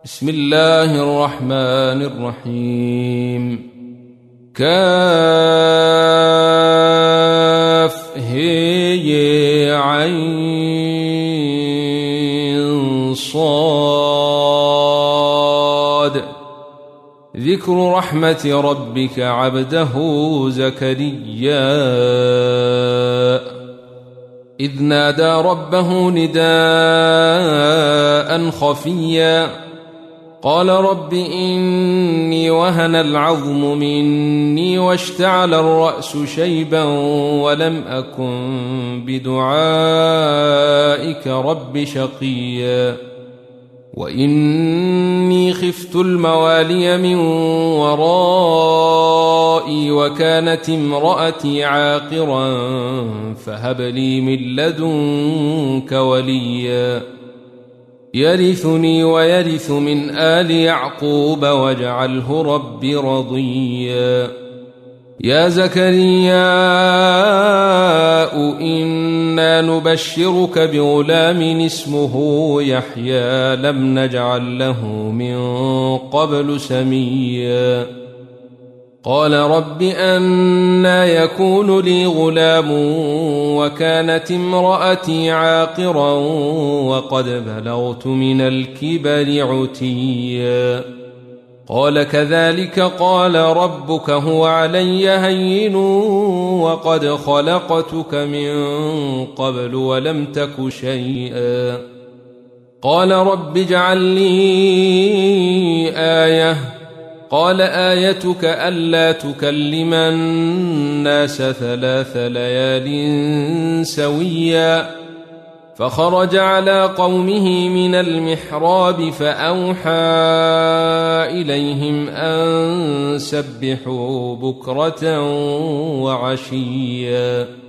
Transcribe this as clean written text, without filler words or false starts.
بسم الله الرحمن الرحيم. كافها ذكر رحمة ربك عبده زكريا إذ نادى ربه نداء خفيا قال رب إني وهن العظم مني واشتعل الرأس شيبا ولم أكن بدعائك رب شقيا وإني خفت الموالي من ورائي وكانت امرأتي عاقرا فهب لي من لدنك وليا يرثني ويرث من آل يعقوب واجعله رب رضيا يا زكريا إنا نبشرك بغلام اسمه يحيى لم نجعل له من قبل سميا قال رب أنى يكون لي غلام وكانت امرأتي عاقرا وقد بلغت من الكبر عتيا قال كذلك قال ربك هو علي هين وقد خلقتك من قبل ولم تك شيئا قال رب اجعل لي آية قال آيتك ألا تكلم الناس 3 ليال سويا فخرج على قومه من المحراب فأوحى إليهم أن سبحوا بكرة وعشيا